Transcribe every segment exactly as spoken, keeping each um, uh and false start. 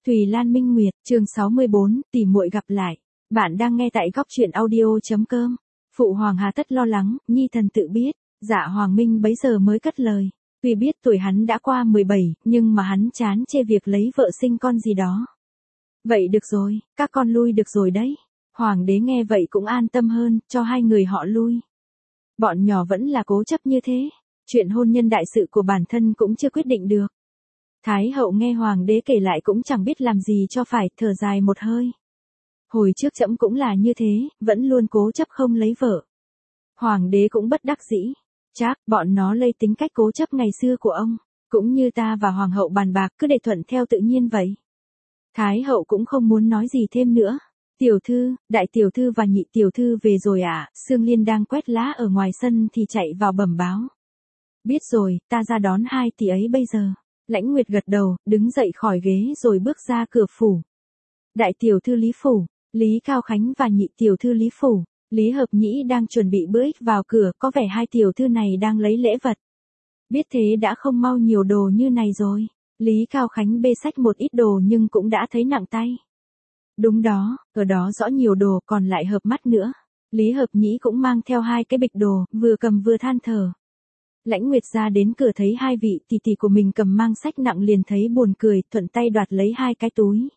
Thùy Lan Minh Nguyệt, chương sáu mươi bốn, tỉ muội gặp lại. Bạn đang nghe tại góc truyện audio.com. Phụ hoàng hà tất lo lắng, nhi thần tự biết. Dạ Hoàng Minh bấy giờ mới cất lời. Tuy biết tuổi hắn đã qua mười bảy, nhưng mà hắn chán chê việc lấy vợ sinh con gì đó. Vậy được rồi, các con lui được rồi đấy. Hoàng đế nghe vậy cũng an tâm hơn, cho hai người họ lui. Bọn nhỏ vẫn là cố chấp như thế. Chuyện hôn nhân đại sự của bản thân cũng chưa quyết định được. Thái hậu nghe hoàng đế kể lại cũng chẳng biết làm gì cho phải, thở dài một hơi. Hồi trước trẫm cũng là như thế, vẫn luôn cố chấp không lấy vợ. Hoàng đế cũng bất đắc dĩ. Chắc bọn nó lây tính cách cố chấp ngày xưa của ông, cũng như ta và hoàng hậu bàn bạc cứ để thuận theo tự nhiên vậy. Thái hậu cũng không muốn nói gì thêm nữa. Tiểu thư, đại tiểu thư và nhị tiểu thư về rồi à? Sương Liên đang quét lá ở ngoài sân thì chạy vào bẩm báo. Biết rồi, ta ra đón hai tỷ ấy bây giờ. Lãnh Nguyệt gật đầu, đứng dậy khỏi ghế rồi bước ra cửa phủ. Đại tiểu thư Lý Phủ, Lý Cao Khánh và nhị tiểu thư Lý Phủ, Lý Hợp Nhĩ đang chuẩn bị bữa ích vào cửa, có vẻ hai tiểu thư này đang lấy lễ vật. Biết thế đã không mau nhiều đồ như này rồi. Lý Cao Khánh bê xách một ít đồ nhưng cũng đã thấy nặng tay. Đúng đó, ở đó rõ nhiều đồ còn lại hợp mắt nữa. Lý Hợp Nhĩ cũng mang theo hai cái bịch đồ, vừa cầm vừa than thở. Lãnh Nguyệt ra đến cửa thấy hai vị tỷ tỷ của mình cầm mang sách nặng liền thấy buồn cười, thuận tay đoạt lấy hai cái túi.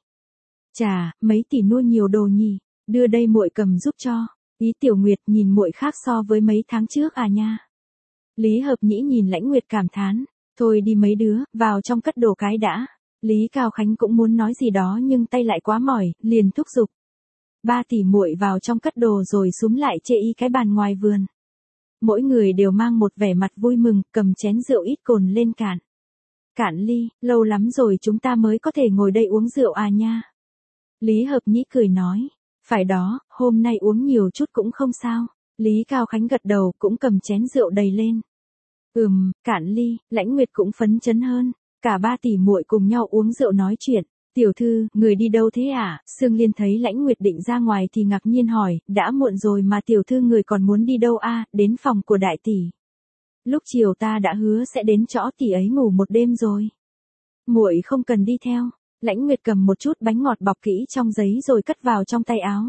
Chà, mấy tỷ nuôi nhiều đồ nhỉ, đưa đây muội cầm giúp cho. Ý Tiểu Nguyệt nhìn muội khác so với mấy tháng trước à nha. Lý Hợp Nhĩ nhìn Lãnh Nguyệt cảm thán, thôi đi mấy đứa, vào trong cất đồ cái đã. Lý Cao Khánh cũng muốn nói gì đó nhưng tay lại quá mỏi, liền thúc giục. Ba tỷ muội vào trong cất đồ rồi súm lại chê y cái bàn ngoài vườn. Mỗi người đều mang một vẻ mặt vui mừng, cầm chén rượu ít cồn lên cạn. Cạn ly, lâu lắm rồi chúng ta mới có thể ngồi đây uống rượu à nha. Lý Hợp Nhĩ cười nói, phải đó, hôm nay uống nhiều chút cũng không sao. Lý Cao Khánh gật đầu cũng cầm chén rượu đầy lên. Ừm, cạn ly, Lãnh Nguyệt cũng phấn chấn hơn. Cả ba tỷ muội cùng nhau uống rượu nói chuyện. Tiểu thư, người đi đâu thế à? Sương Liên thấy Lãnh Nguyệt định ra ngoài thì ngạc nhiên hỏi, đã muộn rồi mà tiểu thư người còn muốn đi đâu a? À? Đến phòng của đại tỷ. Lúc chiều ta đã hứa sẽ đến chỗ tỷ ấy ngủ một đêm rồi. Muội không cần đi theo. Lãnh Nguyệt cầm một chút bánh ngọt bọc kỹ trong giấy rồi cất vào trong tay áo.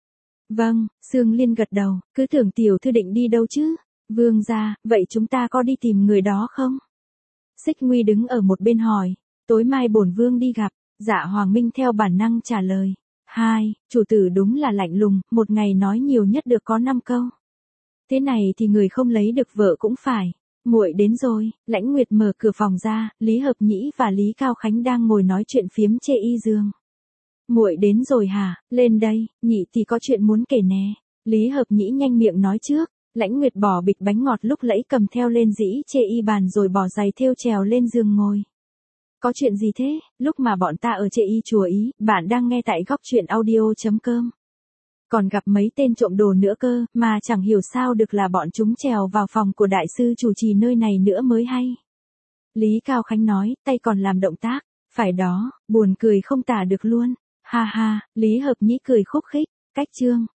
Vâng, Sương Liên gật đầu, cứ tưởng tiểu thư định đi đâu chứ. Vương gia, vậy chúng ta có đi tìm người đó không? Xích Nguy đứng ở một bên hỏi, tối mai bổn vương đi gặp. Dạ Hoàng Minh theo bản năng trả lời. Hai, chủ tử đúng là lạnh lùng, một ngày nói nhiều nhất được có năm câu. Thế này thì người không lấy được vợ cũng phải. Muội đến rồi, Lãnh Nguyệt mở cửa phòng ra, Lý Hợp Nhĩ và Lý Cao Khánh đang ngồi nói chuyện phiếm chê y giường. Muội đến rồi hả, lên đây, nhị thì có chuyện muốn kể nè. Lý Hợp Nhĩ nhanh miệng nói trước. Lãnh Nguyệt bỏ bịch bánh ngọt lúc lẫy cầm theo lên dĩ chê y bàn rồi bỏ giày thêu trèo lên giường ngồi. Có chuyện gì thế? Lúc mà bọn ta ở chê y chùa Ý, bạn đang nghe tại góc truyện audio.com. Còn gặp mấy tên trộm đồ nữa cơ, mà chẳng hiểu sao được là bọn chúng trèo vào phòng của đại sư chủ trì nơi này nữa mới hay. Lý Cao Khánh nói, tay còn làm động tác. Phải đó, buồn cười không tả được luôn. Ha ha, Lý Hợp Nhĩ cười khúc khích. Cách chương.